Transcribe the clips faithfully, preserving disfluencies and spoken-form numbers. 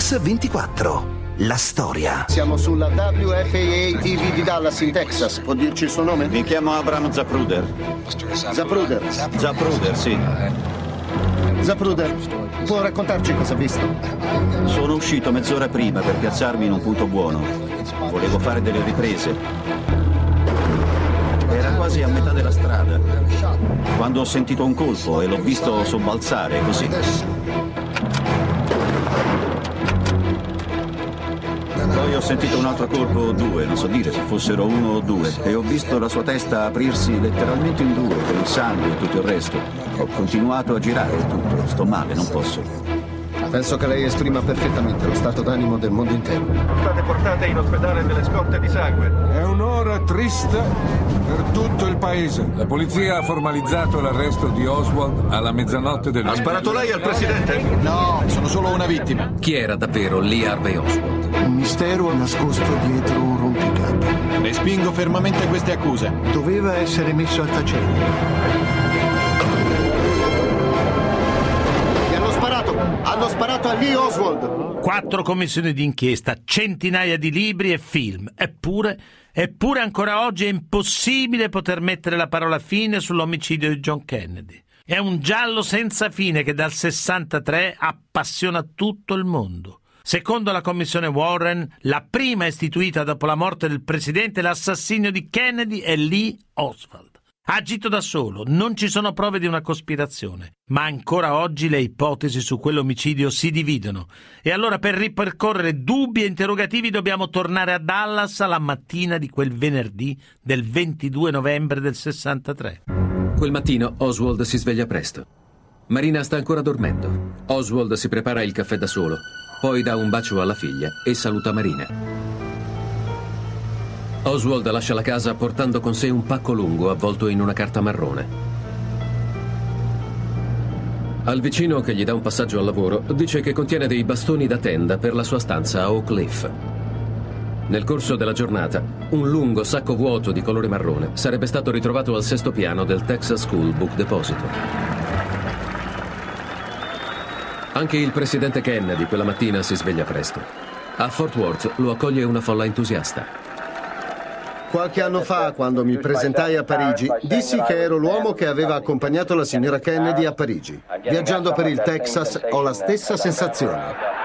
Dallas ventiquattro. La storia. Siamo sulla W F A A T V di Dallas in Texas. Può dirci il suo nome? Mi chiamo Abraham Zapruder. Zapruder. Zapruder, sì. Zapruder, può raccontarci cosa ha visto? Sono uscito mezz'ora prima per piazzarmi in un punto buono. Volevo fare delle riprese. Era quasi a metà della strada, quando ho sentito un colpo e l'ho visto sobbalzare così. Poi ho sentito un altro colpo o due, non so dire se fossero uno o due, e ho visto la sua testa aprirsi letteralmente in due, con il sangue e tutto il resto. Ho continuato a girare e tutto, sto male, non posso. Penso che lei esprima perfettamente lo stato d'animo del mondo intero. State portate in ospedale delle scotte di sangue. È un'ora triste per tutto il paese. La polizia ha formalizzato l'arresto di Oswald alla mezzanotte del... Ha sparato lei al presidente? No, sono solo una vittima. Chi era davvero Lee Harvey Oswald? Un mistero nascosto dietro un rompicapo. Respingo fermamente queste accuse. Doveva essere messo al tacello. Hanno sparato a Lee Oswald. Quattro commissioni d'inchiesta, centinaia di libri e film. Eppure, eppure ancora oggi è impossibile poter mettere la parola fine sull'omicidio di John Kennedy. È un giallo senza fine che dal sessantatré appassiona tutto il mondo. Secondo la commissione Warren, la prima istituita dopo la morte del presidente, l'assassinio di Kennedy è Lee Oswald. Ha agito da solo, non ci sono prove di una cospirazione, ma ancora oggi le ipotesi su quell'omicidio si dividono. E allora per ripercorrere dubbi e interrogativi dobbiamo tornare a Dallas alla mattina di quel venerdì del ventidue novembre del sessantatré. Quel mattino Oswald si sveglia presto. Marina sta ancora dormendo. Oswald si prepara il caffè da solo, poi dà un bacio alla figlia e saluta Marina. Oswald lascia la casa portando con sé un pacco lungo avvolto in una carta marrone. Al vicino che gli dà un passaggio al lavoro dice che contiene dei bastoni da tenda per la sua stanza a Oak Cliff. Nel corso della giornata, un lungo sacco vuoto di colore marrone sarebbe stato ritrovato al sesto piano del Texas School Book Depository. Anche il presidente Kennedy quella mattina si sveglia presto. A Fort Worth lo accoglie una folla entusiasta. Qualche anno fa, quando mi presentai a Parigi, dissi che ero l'uomo che aveva accompagnato la signora Kennedy a Parigi. Viaggiando per il Texas ho la stessa sensazione.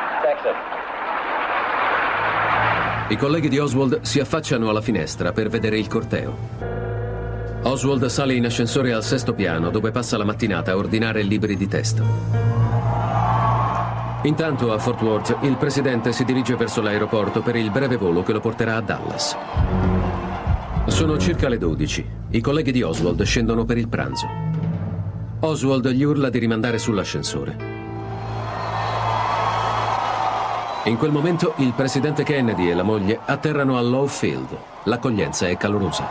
I colleghi di Oswald si affacciano alla finestra per vedere il corteo. Oswald sale in ascensore al sesto piano, dove passa la mattinata a ordinare libri di testo. Intanto a Fort Worth il presidente si dirige verso l'aeroporto per il breve volo che lo porterà a Dallas. Sono circa le dodici. I colleghi di Oswald scendono per il pranzo. Oswald gli urla di rimandare sull'ascensore. In quel momento il presidente Kennedy e la moglie atterrano a Love Field. L'accoglienza è calorosa.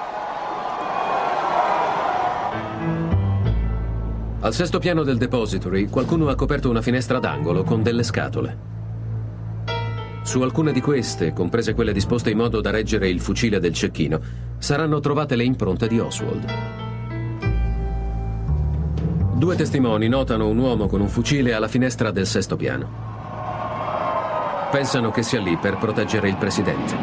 Al sesto piano del depository qualcuno ha coperto una finestra d'angolo con delle scatole. Su alcune di queste, comprese quelle disposte in modo da reggere il fucile del cecchino, saranno trovate le impronte di Oswald. Due testimoni notano un uomo con un fucile alla finestra del sesto piano. Pensano che sia lì per proteggere il presidente.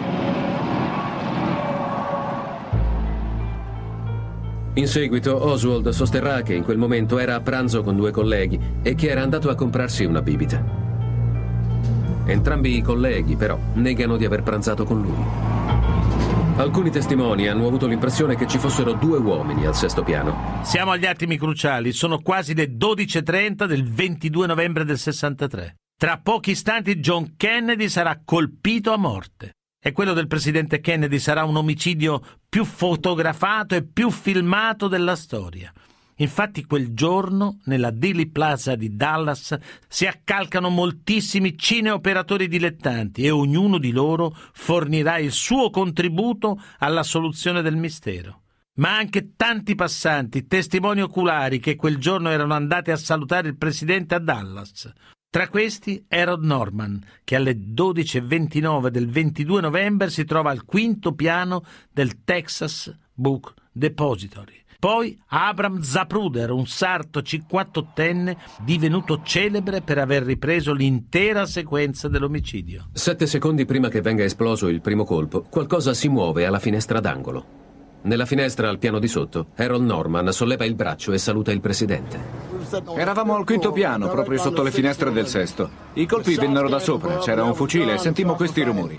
In seguito, Oswald sosterrà che in quel momento era a pranzo con due colleghi e che era andato a comprarsi una bibita. Entrambi i colleghi, però, negano di aver pranzato con lui. Alcuni testimoni hanno avuto l'impressione che ci fossero due uomini al sesto piano. Siamo agli attimi cruciali, sono quasi le dodici e trenta del ventidue novembre del sessantatré. Tra pochi istanti John Kennedy sarà colpito a morte. E quello del presidente Kennedy sarà un omicidio più fotografato e più filmato della storia. Infatti quel giorno, nella Dealey Plaza di Dallas, si accalcano moltissimi cineoperatori dilettanti e ognuno di loro fornirà il suo contributo alla soluzione del mistero. Ma anche tanti passanti, testimoni oculari che quel giorno erano andati a salutare il presidente a Dallas. Tra questi Harold Norman, che alle dodici e ventinove del ventidue novembre si trova al quinto piano del Texas Book Depository. Poi Abram Zapruder, un sarto cinquantottenne divenuto celebre per aver ripreso l'intera sequenza dell'omicidio. Sette secondi prima che venga esploso il primo colpo, qualcosa si muove alla finestra d'angolo. Nella finestra al piano di sotto, Harold Norman solleva il braccio e saluta il presidente. Eravamo al quinto piano, proprio sotto le finestre del sesto. I colpi vennero da sopra, c'era un fucile e sentimmo questi rumori.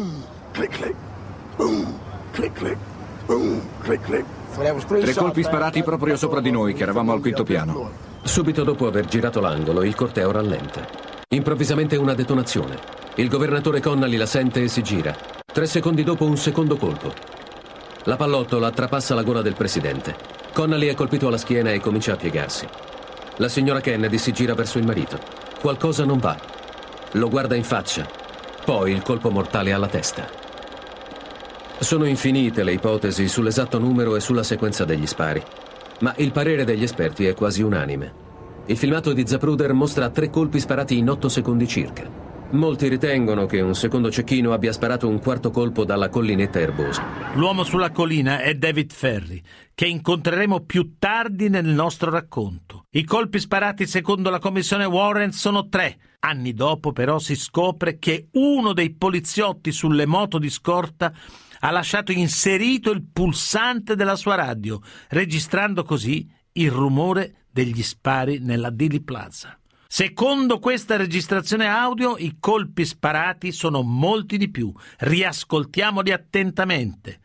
Tre colpi sparati proprio sopra di noi, che eravamo al quinto piano. Subito dopo aver girato l'angolo, il corteo rallenta. Improvvisamente una detonazione. Il governatore Connally la sente e si gira. Tre secondi dopo un secondo colpo. La pallottola trapassa la gola del presidente. Connally è colpito alla schiena e comincia a piegarsi. La signora Kennedy si gira verso il marito. Qualcosa non va. Lo guarda in faccia. Poi il colpo mortale alla testa. Sono infinite le ipotesi sull'esatto numero e sulla sequenza degli spari, ma il parere degli esperti è quasi unanime. Il filmato di Zapruder mostra tre colpi sparati in otto secondi circa. Molti ritengono che un secondo cecchino abbia sparato un quarto colpo dalla collinetta erbosa. L'uomo sulla collina è David Ferry, che incontreremo più tardi nel nostro racconto. I colpi sparati secondo la commissione Warren sono tre. Anni dopo però si scopre che uno dei poliziotti sulle moto di scorta ha lasciato inserito il pulsante della sua radio, registrando così il rumore degli spari nella Dealey Plaza. Secondo questa registrazione audio, i colpi sparati sono molti di più. Riascoltiamoli attentamente.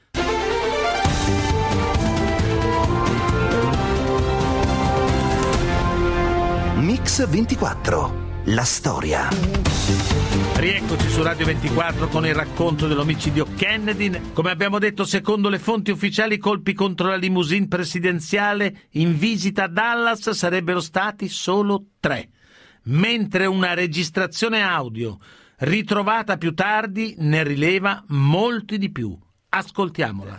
Mix ventiquattro, la storia. Rieccoci su Radio ventiquattro con il racconto dell'omicidio Kennedy. Come abbiamo detto, secondo le fonti ufficiali, i colpi contro la limousine presidenziale in visita a Dallas sarebbero stati solo tre, mentre una registrazione audio ritrovata più tardi ne rileva molti di più. Ascoltiamola.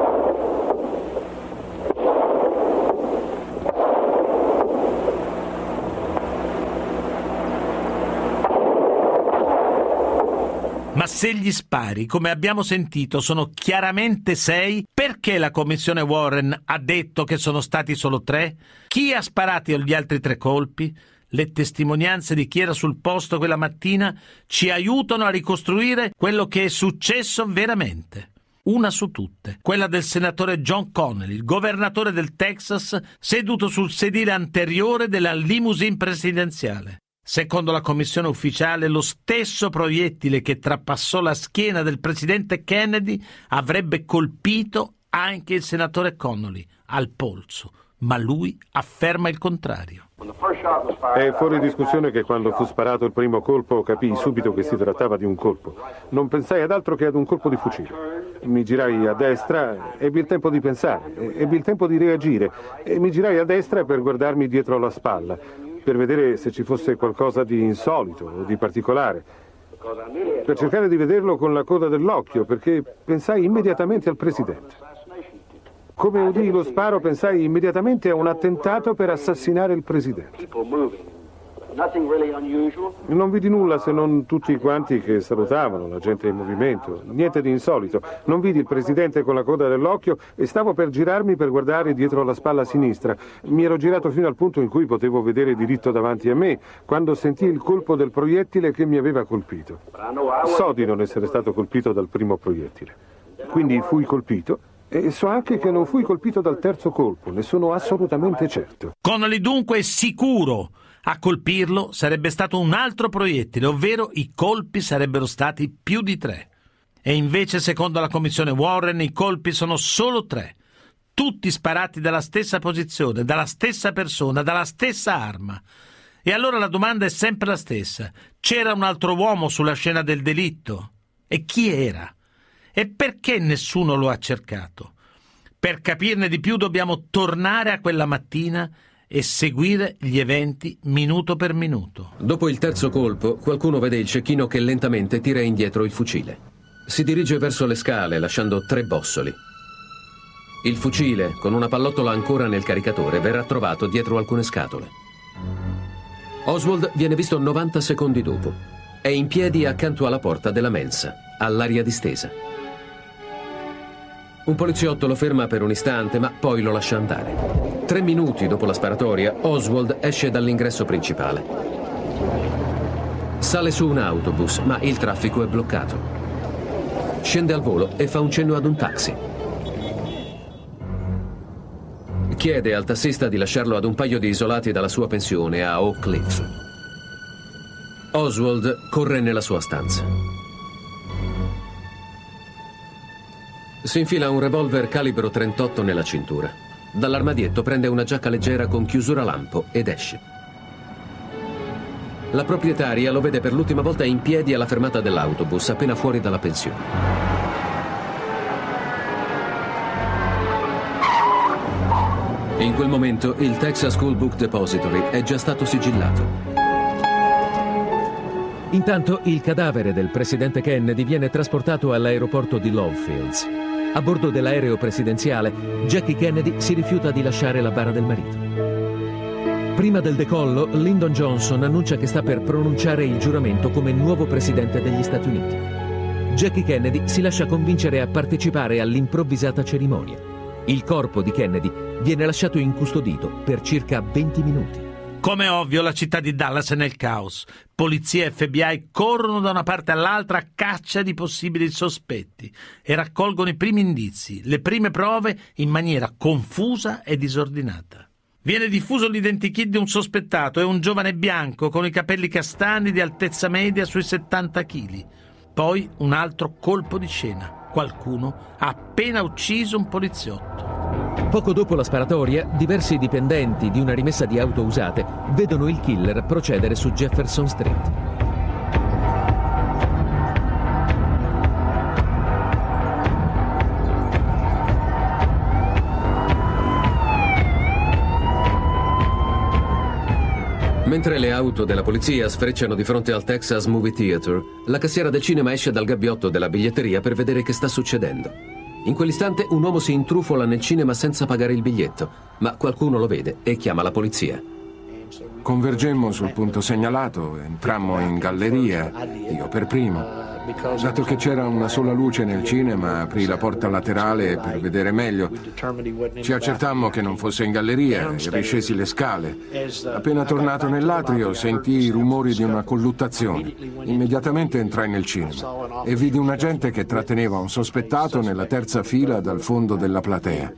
Ma se gli spari, come abbiamo sentito, sono chiaramente sei, perché la commissione Warren ha detto che sono stati solo tre? Chi ha sparato gli altri tre colpi? Le testimonianze di chi era sul posto quella mattina ci aiutano a ricostruire quello che è successo veramente. Una su tutte, quella del senatore John Connally, il governatore del Texas, seduto sul sedile anteriore della limousine presidenziale. Secondo la commissione ufficiale, lo stesso proiettile che trapassò la schiena del presidente Kennedy avrebbe colpito anche il senatore Connally al polso, ma lui afferma il contrario. È fuori discussione che quando fu sparato il primo colpo capii subito che si trattava di un colpo. Non pensai ad altro che ad un colpo di fucile. Mi girai a destra, ebbi il tempo di pensare, ebbi il tempo di reagire e mi girai a destra per guardarmi dietro la spalla, per vedere se ci fosse qualcosa di insolito o di particolare, per cercare di vederlo con la coda dell'occhio, perché pensai immediatamente al presidente. Come udii lo sparo, pensai immediatamente a un attentato per assassinare il presidente. Non vidi nulla se non tutti quanti che salutavano, la gente in movimento, niente di insolito. Non vidi il presidente con la coda dell'occhio e stavo per girarmi per guardare dietro la spalla sinistra. Mi ero girato fino al punto in cui potevo vedere diritto davanti a me, quando sentii il colpo del proiettile che mi aveva colpito. So di non essere stato colpito dal primo proiettile. Quindi fui colpito. E so anche che non fui colpito dal terzo colpo, ne sono assolutamente certo. Connally dunque è sicuro. A colpirlo sarebbe stato un altro proiettile, ovvero i colpi sarebbero stati più di tre. E invece, secondo la commissione Warren, i colpi sono solo tre. Tutti sparati dalla stessa posizione, dalla stessa persona, dalla stessa arma. E allora la domanda è sempre la stessa. C'era un altro uomo sulla scena del delitto? E chi era? E perché nessuno lo ha cercato? Per capirne di più dobbiamo tornare a quella mattina e seguire gli eventi minuto per minuto. Dopo il terzo colpo, qualcuno vede il cecchino che lentamente tira indietro il fucile. Si dirige verso le scale, lasciando tre bossoli. Il fucile, con una pallottola ancora nel caricatore, verrà trovato dietro alcune scatole. Oswald viene visto novanta secondi dopo. È in piedi accanto alla porta della mensa, all'aria distesa. Un poliziotto lo ferma per un istante, ma poi lo lascia andare. Tre minuti dopo la sparatoria, Oswald esce dall'ingresso principale. Sale su un autobus, ma il traffico è bloccato. Scende al volo e fa un cenno ad un taxi. Chiede al tassista di lasciarlo ad un paio di isolati dalla sua pensione a Oak Cliff. Oswald corre nella sua stanza. Si infila un revolver calibro trentotto nella cintura. Dall'armadietto prende una giacca leggera con chiusura lampo ed esce. La proprietaria lo vede per l'ultima volta in piedi alla fermata dell'autobus, appena fuori dalla pensione. In quel momento il Texas School Book Depository è già stato sigillato. Intanto il cadavere del presidente Kennedy viene trasportato all'aeroporto di Love Fields. A bordo dell'aereo presidenziale, Jackie Kennedy si rifiuta di lasciare la bara del marito. Prima del decollo, Lyndon Johnson annuncia che sta per pronunciare il giuramento come nuovo presidente degli Stati Uniti. Jackie Kennedy si lascia convincere a partecipare all'improvvisata cerimonia. Il corpo di Kennedy viene lasciato incustodito per circa venti minuti. Come ovvio, la città di Dallas è nel caos. Polizia e F B I corrono da una parte all'altra a caccia di possibili sospetti e raccolgono i primi indizi, le prime prove in maniera confusa e disordinata. Viene diffuso l'identikit di un sospettato, è un giovane bianco con i capelli castani di altezza media sui settanta chili. Poi un altro colpo di scena. Qualcuno ha appena ucciso un poliziotto. Poco dopo la sparatoria, diversi dipendenti di una rimessa di auto usate vedono il killer procedere su Jefferson Street. Mentre le auto della polizia sfrecciano di fronte al Texas Movie Theater, la cassiera del cinema esce dal gabbiotto della biglietteria per vedere che sta succedendo. In quell'istante un uomo si intrufola nel cinema senza pagare il biglietto, ma qualcuno lo vede e chiama la polizia. Convergemmo sul punto segnalato, entrammo in galleria, io per primo. Dato che c'era una sola luce nel cinema, aprì la porta laterale per vedere meglio. Ci accertammo che non fosse in galleria e riscesi le scale. Appena tornato nell'atrio sentii i rumori di una colluttazione. Immediatamente entrai nel cinema e vidi un agente che tratteneva un sospettato nella terza fila dal fondo della platea.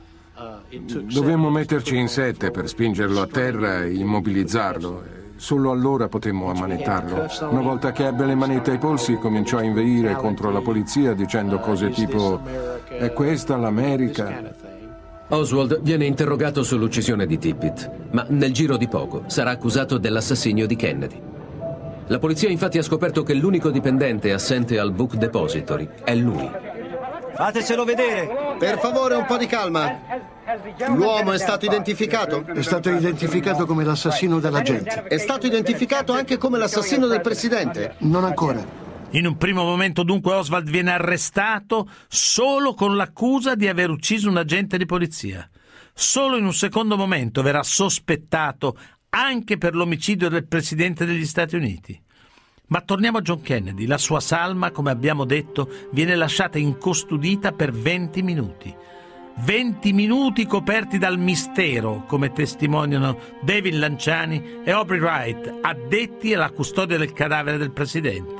Dovemmo metterci in sette per spingerlo a terra e immobilizzarlo. Solo allora potemmo ammanettarlo. Una volta che ebbe le manette ai polsi cominciò a inveire contro la polizia dicendo cose tipo «È questa l'America?» Oswald viene interrogato sull'uccisione di Tippit, ma nel giro di poco sarà accusato dell'assassinio di Kennedy. La polizia infatti ha scoperto che l'unico dipendente assente al Book Depository è lui. Fatecelo vedere! Per favore, un po' di calma. L'uomo è stato identificato? È stato identificato come l'assassino della gente. È stato identificato anche come l'assassino del presidente? Non ancora. In un primo momento dunque Oswald viene arrestato solo con l'accusa di aver ucciso un agente di polizia. Solo in un secondo momento verrà sospettato anche per l'omicidio del presidente degli Stati Uniti. Ma torniamo a John Kennedy. La sua salma, come abbiamo detto, viene lasciata incustodita per venti minuti. venti minuti coperti dal mistero, come testimoniano David Lanciani e Aubrey Wright, addetti alla custodia del cadavere del presidente.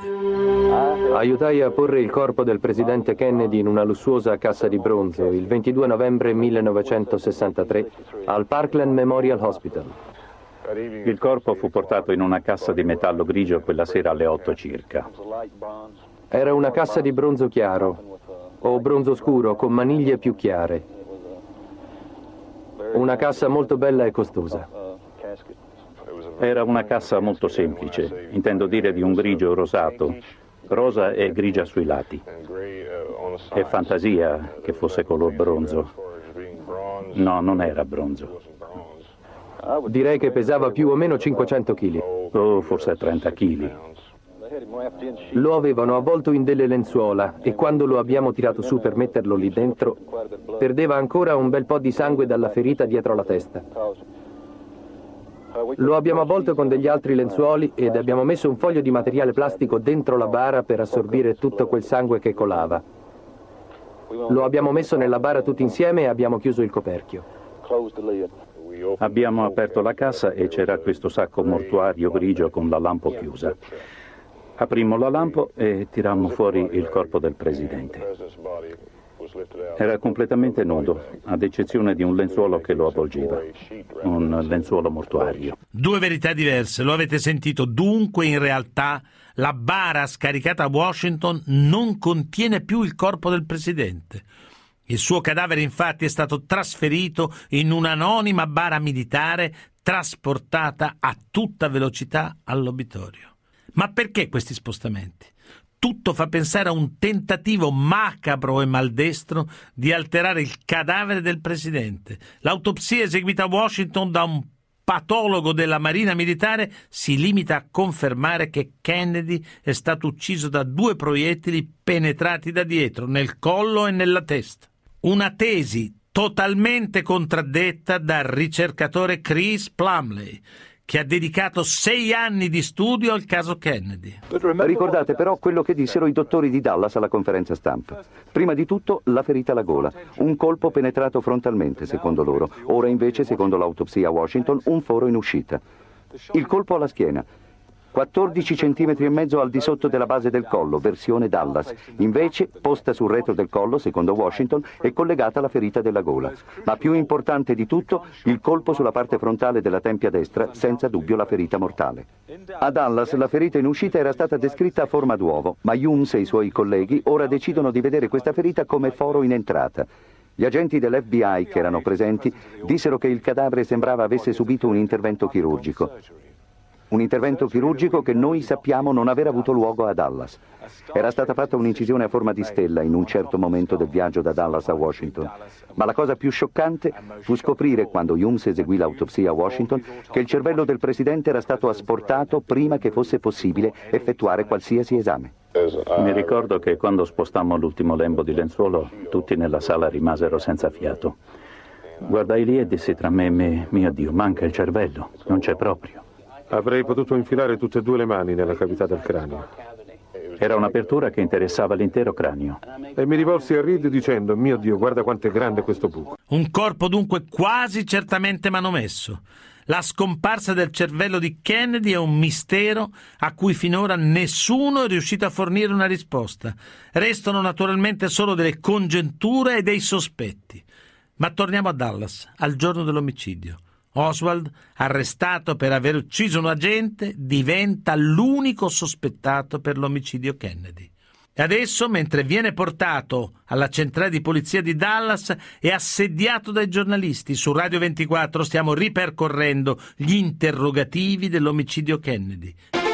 Aiutai a porre il corpo del presidente Kennedy in una lussuosa cassa di bronzo il ventidue novembre millenovecentosessantatré al Parkland Memorial Hospital. Il corpo fu portato in una cassa di metallo grigio quella sera alle otto circa. Era una cassa di bronzo chiaro o bronzo scuro con maniglie più chiare. Una cassa molto bella e costosa. Era una cassa molto semplice, intendo dire di un grigio rosato, rosa e grigia sui lati. È fantasia che fosse color bronzo. No, non era bronzo. Direi che pesava più o meno cinquecento chili. O forse trenta chili. Lo avevano avvolto in delle lenzuola e quando lo abbiamo tirato su per metterlo lì dentro, perdeva ancora un bel po' di sangue dalla ferita dietro la testa. Lo abbiamo avvolto con degli altri lenzuoli ed abbiamo messo un foglio di materiale plastico dentro la bara per assorbire tutto quel sangue che colava. Lo abbiamo messo nella bara tutti insieme e abbiamo chiuso il coperchio. Abbiamo aperto la cassa e c'era questo sacco mortuario grigio con la lampo chiusa. Aprimmo la lampo e tirammo fuori il corpo del presidente. Era completamente nudo, ad eccezione di un lenzuolo che lo avvolgeva, un lenzuolo mortuario. Due verità diverse, lo avete sentito. Dunque, in realtà, la bara scaricata a Washington non contiene più il corpo del presidente. Il suo cadavere, infatti, è stato trasferito in un'anonima bara militare trasportata a tutta velocità all'obitorio. Ma perché questi spostamenti? Tutto fa pensare a un tentativo macabro e maldestro di alterare il cadavere del presidente. L'autopsia eseguita a Washington da un patologo della Marina Militare si limita a confermare che Kennedy è stato ucciso da due proiettili penetrati da dietro, nel collo e nella testa. Una tesi totalmente contraddetta dal ricercatore Chris Plumlee, che ha dedicato sei anni di studio al caso Kennedy. Ricordate però quello che dissero i dottori di Dallas alla conferenza stampa. Prima di tutto la ferita alla gola, un colpo penetrato frontalmente secondo loro, ora invece secondo l'autopsia a Washington un foro in uscita. Il colpo alla schiena, quattordici centimetri e mezzo al di sotto della base del collo, versione Dallas. Invece, posta sul retro del collo, secondo Washington, è collegata alla ferita della gola. Ma più importante di tutto, il colpo sulla parte frontale della tempia destra, senza dubbio la ferita mortale. A Dallas la ferita in uscita era stata descritta a forma d'uovo, ma Humes e i suoi colleghi ora decidono di vedere questa ferita come foro in entrata. Gli agenti dell'F B I che erano presenti dissero che il cadavere sembrava avesse subito un intervento chirurgico. Un intervento chirurgico che noi sappiamo non aver avuto luogo a Dallas. Era stata fatta un'incisione a forma di stella in un certo momento del viaggio da Dallas a Washington. Ma la cosa più scioccante fu scoprire, quando Humes eseguì l'autopsia a Washington, che il cervello del presidente era stato asportato prima che fosse possibile effettuare qualsiasi esame. Mi ricordo che quando spostammo l'ultimo lembo di lenzuolo, tutti nella sala rimasero senza fiato. Guardai lì e dissi tra me e me, mio Dio, manca il cervello, non c'è proprio. Avrei potuto infilare tutte e due le mani nella cavità del cranio. Era un'apertura che interessava l'intero cranio. E mi rivolsi a Reed dicendo, mio Dio, guarda quanto è grande questo buco. Un corpo dunque quasi certamente manomesso. La scomparsa del cervello di Kennedy è un mistero a cui finora nessuno è riuscito a fornire una risposta. Restano naturalmente solo delle congetture e dei sospetti. Ma torniamo a Dallas, al giorno dell'omicidio. Oswald, arrestato per aver ucciso un agente, diventa l'unico sospettato per l'omicidio Kennedy. E adesso, mentre viene portato alla centrale di polizia di Dallas, è assediato dai giornalisti. Su Radio ventiquattro stiamo ripercorrendo gli interrogativi dell'omicidio Kennedy.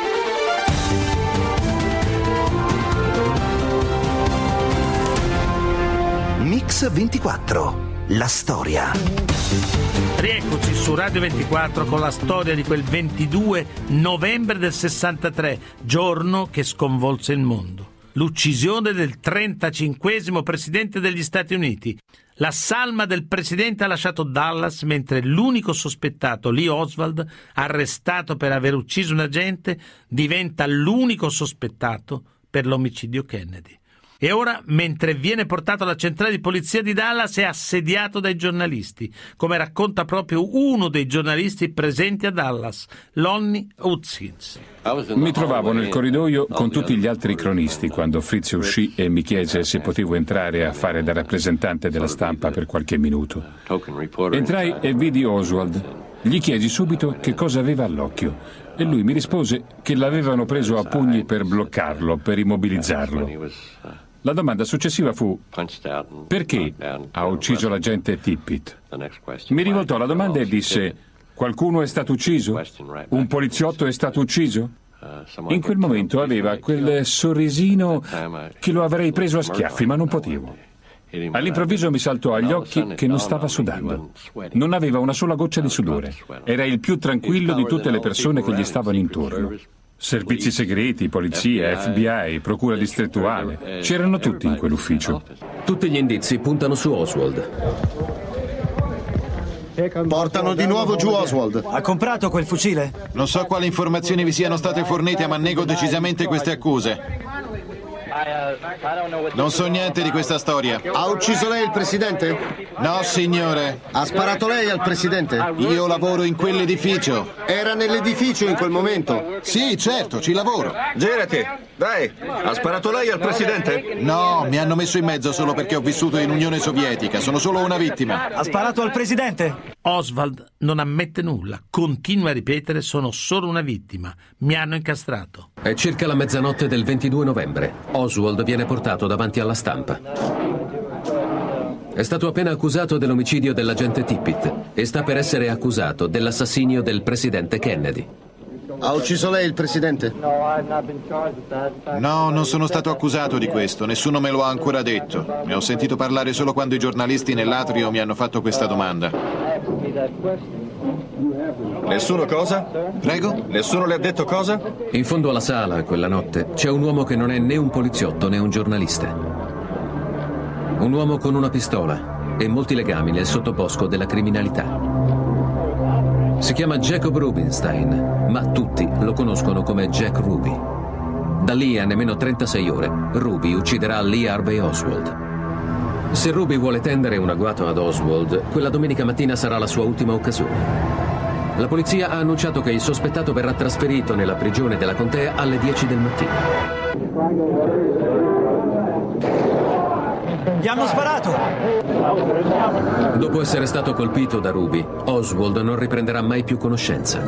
Mix ventiquattro, la storia. Rieccoci su Radio ventiquattro con la storia di quel ventidue novembre del sessantatré, giorno che sconvolse il mondo. L'uccisione del trentacinquesimo presidente degli Stati Uniti. La salma del presidente ha lasciato Dallas mentre l'unico sospettato, Lee Oswald, arrestato per aver ucciso un agente, diventa l'unico sospettato per l'omicidio Kennedy. E ora, mentre viene portato alla centrale di polizia di Dallas, è assediato dai giornalisti, come racconta proprio uno dei giornalisti presenti a Dallas, Lonnie Hutchins. Mi trovavo nel corridoio con tutti gli altri cronisti quando Fritz uscì e mi chiese se potevo entrare a fare da rappresentante della stampa per qualche minuto. Entrai e vidi Oswald. Gli chiesi subito che cosa aveva all'occhio e lui mi rispose che l'avevano preso a pugni per bloccarlo, per immobilizzarlo. La domanda successiva fu: perché ha ucciso l'agente Tippit? Mi rivoltò la domanda e disse: qualcuno è stato ucciso? Un poliziotto è stato ucciso? In quel momento aveva quel sorrisino che lo avrei preso a schiaffi, ma non potevo. All'improvviso mi saltò agli occhi che non stava sudando. Non aveva una sola goccia di sudore. Era il più tranquillo di tutte le persone che gli stavano intorno. Servizi segreti, polizia, F B I, procura distrettuale. C'erano tutti in quell'ufficio. Tutti gli indizi puntano su Oswald. Portano di nuovo giù Oswald. Ha comprato quel fucile? Non so quali informazioni vi siano state fornite, ma nego decisamente queste accuse. Non so niente di questa storia. Ha ucciso lei il presidente? No, signore. Ha sparato lei al presidente? Io lavoro in quell'edificio. Era nell'edificio in quel momento? Sì, certo, ci lavoro. Girati, dai. Ha sparato lei al presidente? No, mi hanno messo in mezzo solo perché ho vissuto in Unione Sovietica. Sono solo una vittima. Ha sparato al presidente? Oswald non ammette nulla, continua a ripetere: sono solo una vittima, mi hanno incastrato. È circa la mezzanotte del ventidue novembre. Oswald viene portato davanti alla stampa. È stato appena accusato dell'omicidio dell'agente Tippit e sta per essere accusato dell'assassinio del presidente Kennedy. Ha ucciso lei il presidente? No, non sono stato accusato di questo, nessuno me lo ha ancora detto. Ne ho sentito parlare solo quando i giornalisti nell'atrio mi hanno fatto questa domanda. Nessuno cosa? Prego? Nessuno le ha detto cosa? In fondo alla sala, quella notte, c'è un uomo che non è né un poliziotto né un giornalista. Un uomo con una pistola e molti legami nel sottobosco della criminalità. Si chiama Jacob Rubinstein, ma tutti lo conoscono come Jack Ruby. Da lì a nemmeno trentasei ore, Ruby ucciderà Lee Harvey Oswald. Se Ruby vuole tendere un agguato ad Oswald, quella domenica mattina sarà la sua ultima occasione. La polizia ha annunciato che il sospettato verrà trasferito nella prigione della contea alle dieci del mattino. Gli hanno sparato! Dopo essere stato colpito da Ruby, Oswald non riprenderà mai più conoscenza.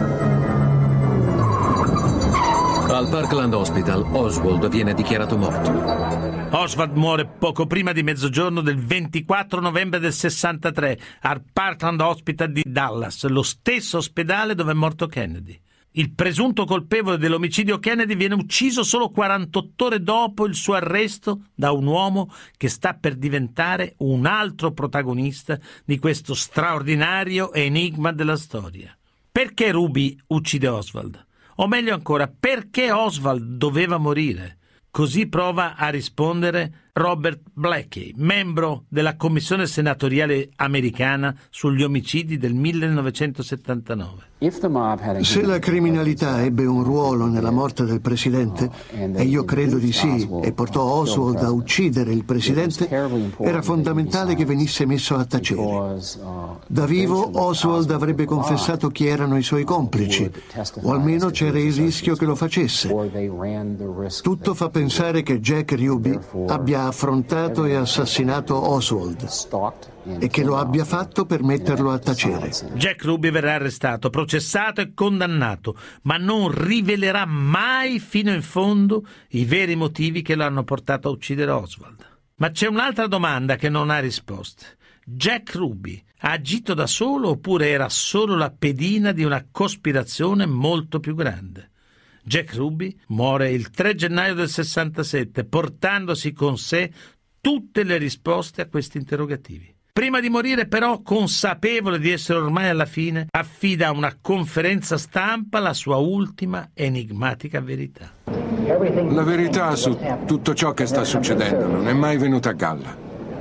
Al Parkland Hospital, Oswald viene dichiarato morto. Oswald muore poco prima di mezzogiorno del ventiquattro novembre del sessantatré al Parkland Hospital di Dallas, lo stesso ospedale dove è morto Kennedy. Il presunto colpevole dell'omicidio Kennedy viene ucciso solo quarantotto ore dopo il suo arresto da un uomo che sta per diventare un altro protagonista di questo straordinario enigma della storia. Perché Ruby uccide Oswald? O meglio ancora, perché Oswald doveva morire? Così prova a rispondere Robert Blackie, membro della Commissione senatoriale americana sugli omicidi del millenovecentosettantanove. Se la criminalità ebbe un ruolo nella morte del presidente, e io credo di sì, e portò Oswald a uccidere il presidente, era fondamentale che venisse messo a tacere. Da vivo Oswald avrebbe confessato chi erano i suoi complici, o almeno c'era il rischio che lo facesse. Tutto fa pensare che Jack Ruby abbia affrontato e assassinato Oswald e che lo abbia fatto per metterlo a tacere. Jack Ruby verrà arrestato, processato e condannato, ma non rivelerà mai fino in fondo i veri motivi che lo hanno portato a uccidere Oswald. Ma c'è un'altra domanda che non ha risposte. Jack Ruby ha agito da solo oppure era solo la pedina di una cospirazione molto più grande? Jack Ruby muore il tre gennaio del sessantasette, portandosi con sé tutte le risposte a questi interrogativi. Prima di morire, però, consapevole di essere ormai alla fine, affida a una conferenza stampa la sua ultima enigmatica verità. La verità su tutto ciò che sta succedendo non è mai venuta a galla.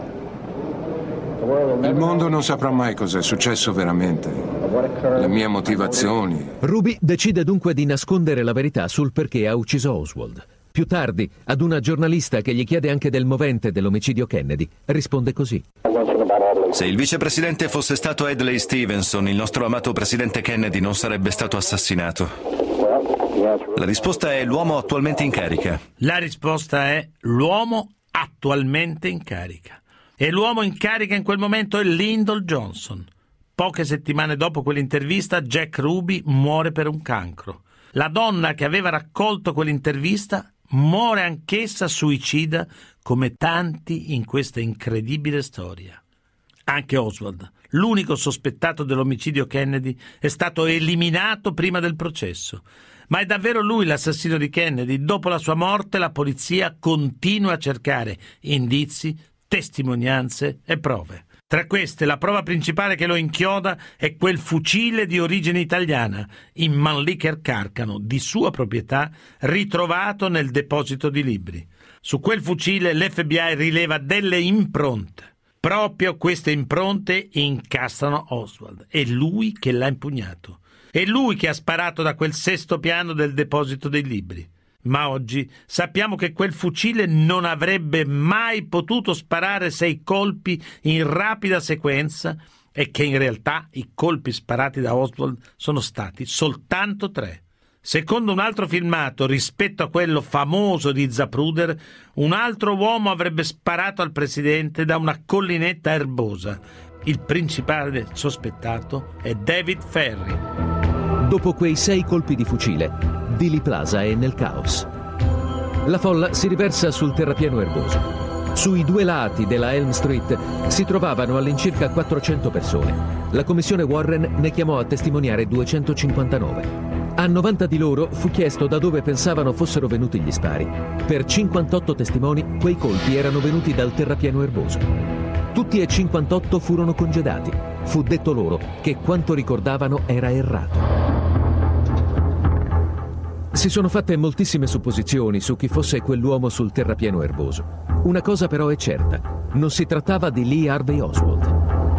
Il mondo non saprà mai cos'è successo veramente, le mie motivazioni. Ruby decide dunque di nascondere la verità sul perché ha ucciso Oswald. Più tardi, ad una giornalista che gli chiede anche del movente dell'omicidio Kennedy, risponde così. Se il vicepresidente fosse stato Adlai Stevenson, il nostro amato presidente Kennedy non sarebbe stato assassinato. La risposta è l'uomo attualmente in carica. La risposta è l'uomo attualmente in carica. E l'uomo in carica in quel momento è Lyndon Johnson. Poche settimane dopo quell'intervista, Jack Ruby muore per un cancro. La donna che aveva raccolto quell'intervista muore anch'essa suicida, come tanti in questa incredibile storia. Anche Oswald, l'unico sospettato dell'omicidio Kennedy, è stato eliminato prima del processo. Ma è davvero lui l'assassino di Kennedy? Dopo la sua morte la polizia continua a cercare indizi, testimonianze e prove. Tra queste, la prova principale che lo inchioda è quel fucile di origine italiana, in Mannlicher Carcano, di sua proprietà, ritrovato nel deposito di libri. Su quel fucile l'F B I rileva delle impronte. Proprio queste impronte incastrano Oswald. È lui che l'ha impugnato. È lui che ha sparato da quel sesto piano del deposito dei libri. Ma oggi sappiamo che quel fucile non avrebbe mai potuto sparare sei colpi in rapida sequenza e che in realtà i colpi sparati da Oswald sono stati soltanto tre. Secondo un altro filmato, rispetto a quello famoso di Zapruder, un altro uomo avrebbe sparato al presidente da una collinetta erbosa. Il principale sospettato è David Ferrie. Dopo quei sei colpi di fucile, Dealey Plaza è nel caos. La folla si riversa sul terrapieno erboso. Sui due lati della Elm Street si trovavano all'incirca quattrocento persone. La commissione Warren ne chiamò a testimoniare duecentocinquantanove. A novanta di loro fu chiesto da dove pensavano fossero venuti gli spari. Per cinquantotto testimoni, quei colpi erano venuti dal terrapieno erboso. Tutti e cinquantotto furono congedati. Fu detto loro che quanto ricordavano era errato. Si sono fatte moltissime supposizioni su chi fosse quell'uomo sul terrapieno erboso. Una cosa però è certa: non si trattava di Lee Harvey Oswald.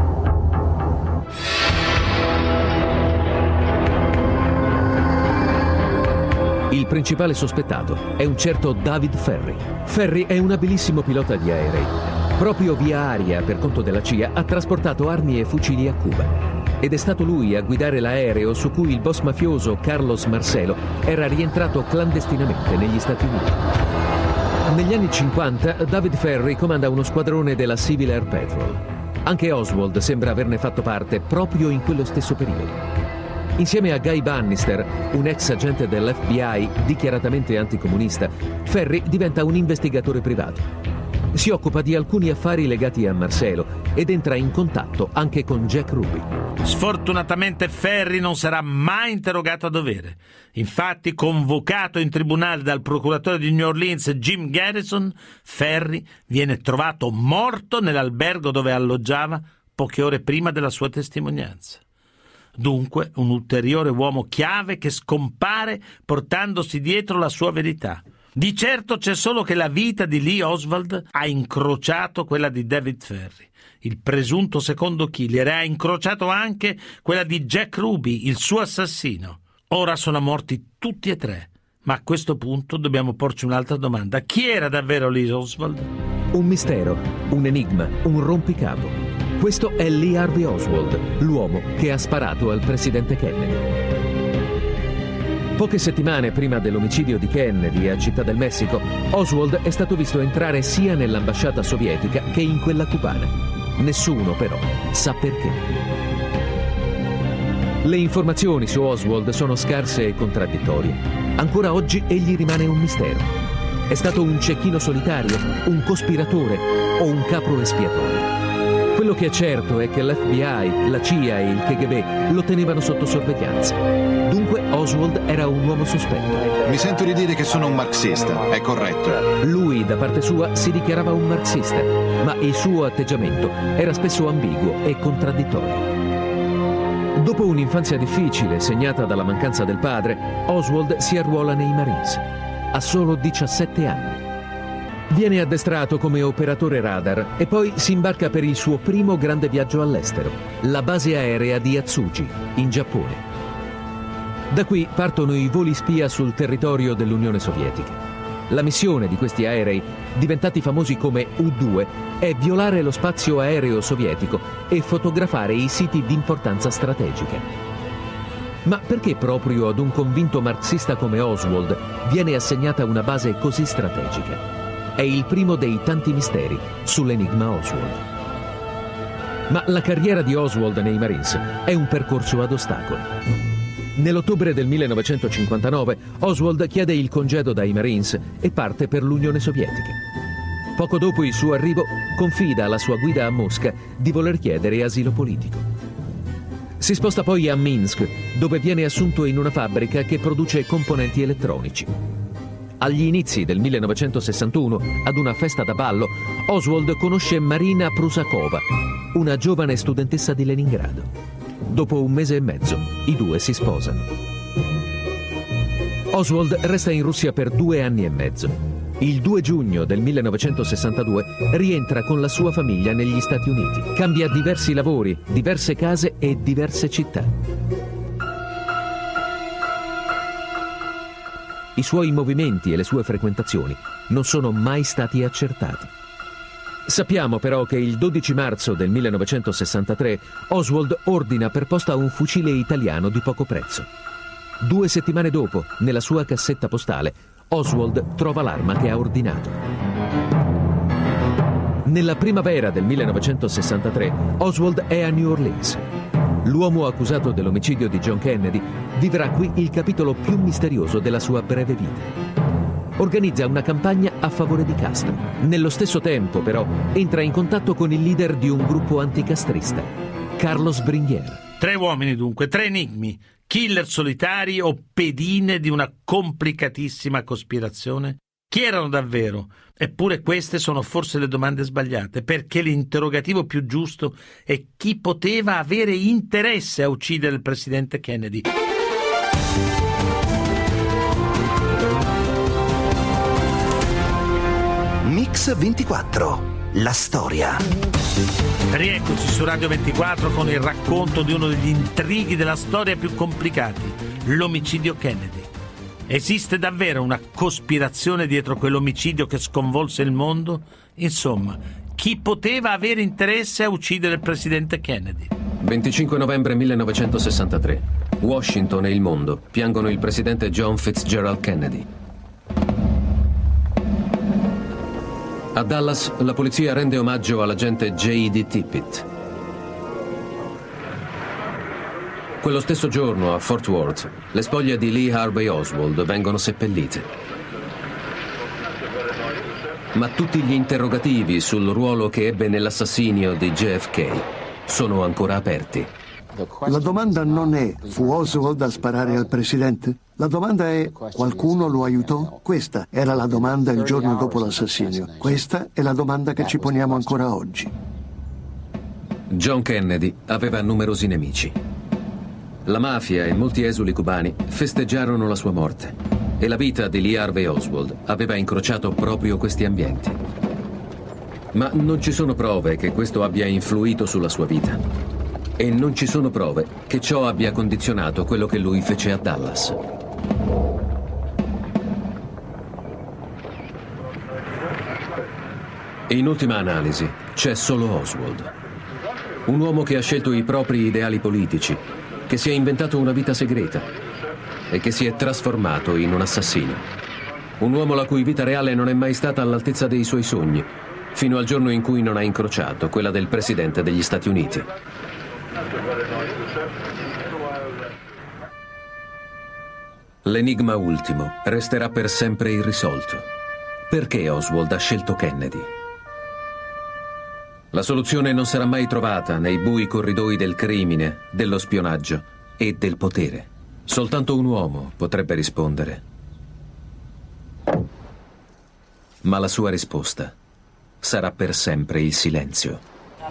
Il principale sospettato è un certo David Ferrie. Ferrie è un abilissimo pilota di aerei. Proprio via aria, per conto della C I A, ha trasportato armi e fucili a Cuba. Ed è stato lui a guidare l'aereo su cui il boss mafioso Carlos Marcelo era rientrato clandestinamente negli Stati Uniti. Negli anni cinquanta David Ferrie comanda uno squadrone della Civil Air Patrol. Anche Oswald sembra averne fatto parte proprio in quello stesso periodo. Insieme a Guy Bannister, un ex agente dell'F B I dichiaratamente anticomunista, Ferrie diventa un investigatore privato. Si occupa di alcuni affari legati a Marcelo ed entra in contatto anche con Jack Ruby. Sfortunatamente Ferrie non sarà mai interrogato a dovere. Infatti, convocato in tribunale dal procuratore di New Orleans Jim Garrison, Ferrie viene trovato morto nell'albergo dove alloggiava poche ore prima della sua testimonianza. Dunque, un ulteriore uomo chiave che scompare portandosi dietro la sua verità. Di certo c'è solo che la vita di Lee Oswald ha incrociato quella di David Ferrie, il presunto secondo killer, e ha incrociato anche quella di Jack Ruby, il suo assassino. Ora sono morti tutti e tre, ma a questo punto dobbiamo porci un'altra domanda. Chi era davvero Lee Oswald? Un mistero, un enigma, un rompicapo. Questo è Lee Harvey Oswald, l'uomo che ha sparato al presidente Kennedy. Poche settimane prima dell'omicidio di Kennedy a Città del Messico, Oswald è stato visto entrare sia nell'ambasciata sovietica che in quella cubana. Nessuno, però, sa perché. Le informazioni su Oswald sono scarse e contraddittorie. Ancora oggi egli rimane un mistero. È stato un cecchino solitario, un cospiratore o un capro espiatorio? Quello che è certo è che l'F B I, la C I A e il K G B lo tenevano sotto sorveglianza. Dunque Oswald era un uomo sospetto. Mi sento di dire che sono un marxista, è corretto. Lui, da parte sua, si dichiarava un marxista, ma il suo atteggiamento era spesso ambiguo e contraddittorio. Dopo un'infanzia difficile, segnata dalla mancanza del padre, Oswald si arruola nei Marines. Ha solo diciassette anni. Viene addestrato come operatore radar e poi si imbarca per il suo primo grande viaggio all'estero, la base aerea di Atsugi, in Giappone. Da qui partono i voli spia sul territorio dell'Unione Sovietica. La missione di questi aerei, diventati famosi come U due, è violare lo spazio aereo sovietico e fotografare i siti di importanza strategica. Ma perché proprio ad un convinto marxista come Oswald viene assegnata una base così strategica? È il primo dei tanti misteri sull'enigma Oswald. Ma la carriera di Oswald nei Marines è un percorso ad ostacoli. Nell'ottobre del millenovecentocinquantanove Oswald chiede il congedo dai Marines e parte per l'Unione Sovietica. Poco dopo il suo arrivo confida alla sua guida a Mosca di voler chiedere asilo politico. Si sposta poi a Minsk, dove viene assunto in una fabbrica che produce componenti elettronici. Agli inizi del millenovecentosessantuno, ad una festa da ballo, Oswald conosce Marina Prusakova, una giovane studentessa di Leningrado. Dopo un mese e mezzo, i due si sposano. Oswald resta in Russia per due anni e mezzo. Il due giugno del millenovecentosessantadue rientra con la sua famiglia negli Stati Uniti. Cambia diversi lavori, diverse case e diverse città. i suoi movimenti e le sue frequentazioni non sono mai stati accertati. Sappiamo però che il dodici marzo del millenovecentosessantatré Oswald ordina per posta un fucile italiano di poco prezzo. Due settimane dopo, nella sua cassetta postale, Oswald trova l'arma che ha ordinato. Nella primavera del millenovecentosessantatré, Oswald è a New Orleans. L'uomo accusato dell'omicidio di John Kennedy vivrà qui il capitolo più misterioso della sua breve vita. Organizza una campagna a favore di Castro. Nello stesso tempo, però, entra in contatto con il leader di un gruppo anticastrista, Carlos Bringuier. Tre uomini dunque, tre enigmi, killer solitari o pedine di una complicatissima cospirazione? Chi erano davvero? Eppure queste sono forse le domande sbagliate, perché l'interrogativo più giusto è chi poteva avere interesse a uccidere il presidente Kennedy. Mix ventiquattro, la storia. Rieccoci su Radio ventiquattro con il racconto di uno degli intrighi della storia più complicati, l'omicidio Kennedy. Esiste davvero una cospirazione dietro quell'omicidio che sconvolse il mondo? Insomma, chi poteva avere interesse a uccidere il presidente Kennedy? venticinque novembre millenovecentosessantatré. Washington e il mondo piangono il presidente John Fitzgerald Kennedy. A Dallas la polizia rende omaggio all'agente J D Tippit. Quello stesso giorno a Fort Worth le spoglie di Lee Harvey Oswald vengono seppellite. Ma tutti gli interrogativi sul ruolo che ebbe nell'assassinio di J F K sono ancora aperti. La domanda non è: fu Oswald a sparare al presidente? La domanda è: qualcuno lo aiutò? Questa era la domanda il giorno dopo l'assassinio. Questa è la domanda che ci poniamo ancora oggi. John Kennedy aveva numerosi nemici. La mafia e molti esuli cubani festeggiarono la sua morte e la vita di Lee Harvey Oswald aveva incrociato proprio questi ambienti. Ma non ci sono prove che questo abbia influito sulla sua vita. E non ci sono prove che ciò abbia condizionato quello che lui fece a Dallas. In ultima analisi, c'è solo Oswald. Un uomo che ha scelto i propri ideali politici, che si è inventato una vita segreta e che si è trasformato in un assassino. Un uomo la cui vita reale non è mai stata all'altezza dei suoi sogni, fino al giorno in cui non ha incrociato quella del presidente degli Stati Uniti. L'enigma ultimo resterà per sempre irrisolto. Perché Oswald ha scelto Kennedy? La soluzione non sarà mai trovata nei bui corridoi del crimine, dello spionaggio e del potere. Soltanto un uomo potrebbe rispondere. Ma la sua risposta sarà per sempre il silenzio.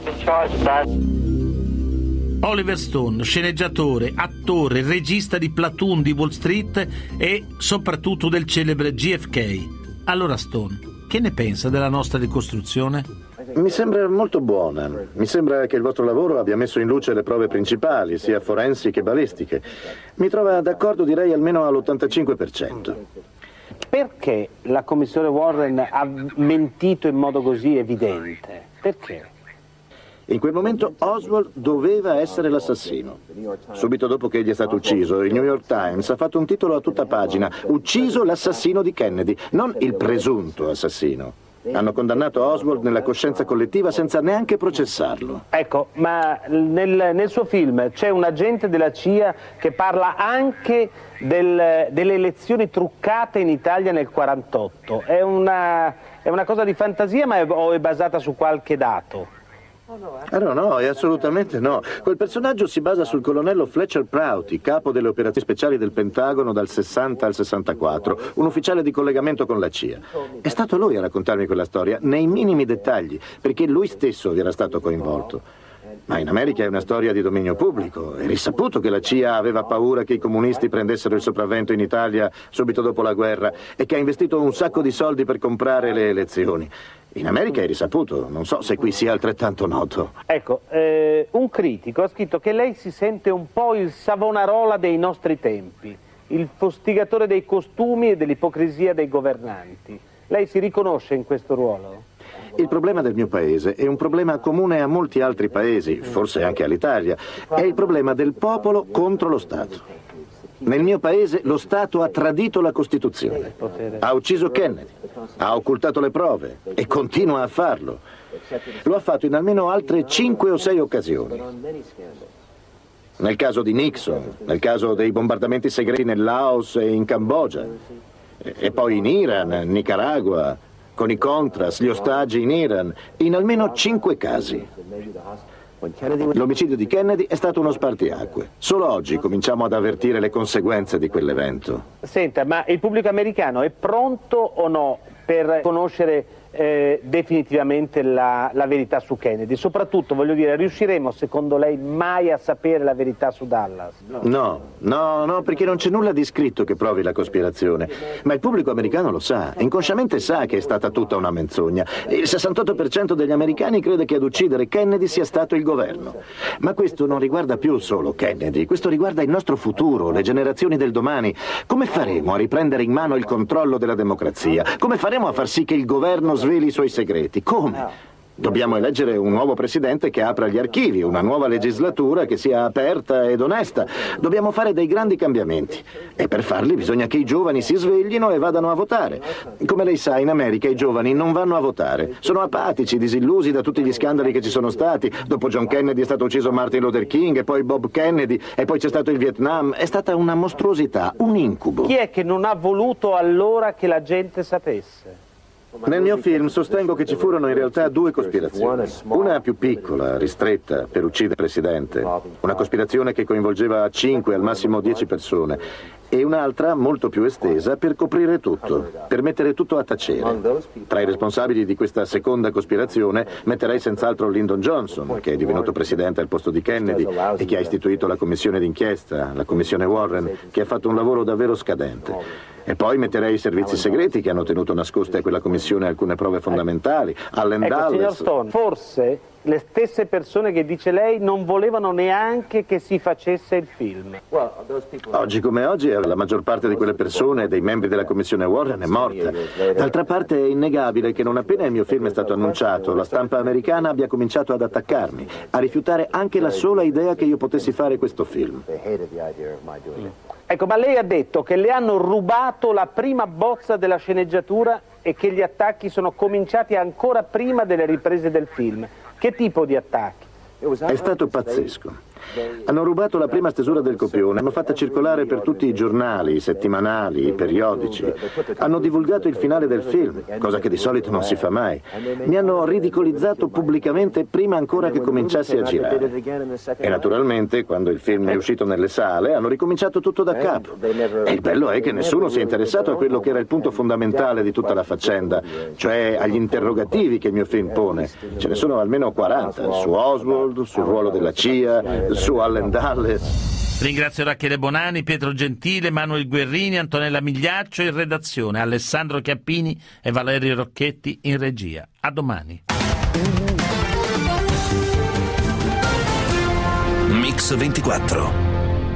Oliver Stone, sceneggiatore, attore, regista di Platoon di Wall Street e soprattutto del celebre J F K. Allora Stone, che ne pensa della nostra ricostruzione? Mi sembra molto buona. Mi sembra che il vostro lavoro abbia messo in luce le prove principali, sia forensi che balistiche. Mi trova d'accordo, direi, almeno all'ottantacinque per cento. Perché la commissione Warren ha mentito in modo così evidente? Perché? In quel momento Oswald doveva essere l'assassino. Subito dopo che egli è stato ucciso, il New York Times ha fatto un titolo a tutta pagina: ucciso l'assassino di Kennedy, non il presunto assassino. Hanno condannato Oswald nella coscienza collettiva senza neanche processarlo. Ecco, ma nel, nel suo film c'è un agente della C I A che parla anche del, delle elezioni truccate in Italia nel quarantotto. È una, è una cosa di fantasia, ma è, o è basata su qualche dato? Ah, no, no, è assolutamente no. Quel personaggio si basa sul colonnello Fletcher Prouty, capo delle operazioni speciali del Pentagono dal sessanta al sessantaquattro, un ufficiale di collegamento con la C I A. È stato lui a raccontarmi quella storia, nei minimi dettagli, perché lui stesso vi era stato coinvolto. Ma in America è una storia di dominio pubblico. È risaputo che la C I A aveva paura che i comunisti prendessero il sopravvento in Italia subito dopo la guerra e che ha investito un sacco di soldi per comprare le elezioni. In America è risaputo, non so se qui sia altrettanto noto. Ecco, eh, un critico ha scritto che lei si sente un po' il Savonarola dei nostri tempi. il fustigatore dei costumi e dell'ipocrisia dei governanti. Lei si riconosce in questo ruolo? Il problema del mio paese è un problema comune a molti altri paesi, forse anche all'Italia. È il problema del popolo contro lo Stato. Nel mio paese lo Stato ha tradito la Costituzione, ha ucciso Kennedy, ha occultato le prove e continua a farlo. Lo ha fatto in almeno altre cinque o sei occasioni. Nel caso di Nixon, nel caso dei bombardamenti segreti nel Laos e in Cambogia, e poi in Iran, Nicaragua, con i Contras, gli ostaggi in Iran, in almeno cinque casi. L'omicidio di Kennedy è stato uno spartiacque. Solo oggi cominciamo ad avvertire le conseguenze di quell'evento. Senta, ma il pubblico americano è pronto o no per conoscere eh, definitivamente la, la verità su Kennedy? Soprattutto, voglio dire, riusciremo secondo lei mai a sapere la verità su Dallas? No, no, no, perché non c'è nulla di scritto che provi la cospirazione. Ma il pubblico americano lo sa, inconsciamente sa che è stata tutta una menzogna. Il sessantotto per cento degli americani crede che ad uccidere Kennedy sia stato il governo. Ma questo non riguarda più solo Kennedy, questo riguarda il nostro futuro, le generazioni del domani. Come faremo a riprendere in mano il controllo della democrazia? Come faremo a far sì che il governo sveli i suoi segreti? Come? Dobbiamo eleggere un nuovo presidente che apra gli archivi, una nuova legislatura che sia aperta ed onesta. Dobbiamo fare dei grandi cambiamenti e per farli bisogna che i giovani si sveglino e vadano a votare. Come lei sa, in America i giovani non vanno a votare. Sono apatici, disillusi da tutti gli scandali che ci sono stati. Dopo John Kennedy è stato ucciso Martin Luther King e poi Bob Kennedy e poi c'è stato il Vietnam. È stata una mostruosità, un incubo. Chi è che non ha voluto allora che la gente sapesse? Nel mio film sostengo che ci furono in realtà due cospirazioni. Una più piccola, ristretta, per uccidere il presidente. Una cospirazione che coinvolgeva cinque, al massimo dieci persone. E un'altra, molto più estesa, per coprire tutto, per mettere tutto a tacere. Tra i responsabili di questa seconda cospirazione metterei senz'altro Lyndon Johnson, che è divenuto presidente al posto di Kennedy e che ha istituito la commissione d'inchiesta, la commissione Warren, che ha fatto un lavoro davvero scadente. E poi metterei i servizi segreti che hanno tenuto nascoste a quella commissione alcune prove fondamentali. Allen ecco, Dulles. Signor Stone, forse le stesse persone che dice lei non volevano neanche che si facesse il film. Oggi come oggi la maggior parte di quelle persone, dei membri della commissione Warren, è morta. D'altra parte è innegabile che non appena il mio film è stato annunciato, la stampa americana abbia cominciato ad attaccarmi, a rifiutare anche la sola idea che io potessi fare questo film. Ecco, ma lei ha detto che le hanno rubato la prima bozza della sceneggiatura e che gli attacchi sono cominciati ancora prima delle riprese del film. Che tipo di attacchi? È stato pazzesco. Hanno rubato la prima stesura del copione, l'hanno fatta circolare per tutti i giornali, i settimanali, i periodici. Hanno divulgato il finale del film, cosa che di solito non si fa mai. Mi hanno ridicolizzato pubblicamente prima ancora che cominciasse a girare. E naturalmente, quando il film è uscito nelle sale, hanno ricominciato tutto da capo. E il bello è che nessuno si è interessato a quello che era il punto fondamentale di tutta la faccenda, cioè agli interrogativi che il mio film pone. Ce ne sono almeno quaranta, su Oswald, sul ruolo della C I A, su Allen Dulles. Ringrazio Rachele Bonani, Pietro Gentile, Manuel Guerrini, Antonella Migliaccio in redazione, Alessandro Chiappini e Valerio Rocchetti in regia. A domani. Mix ventiquattro.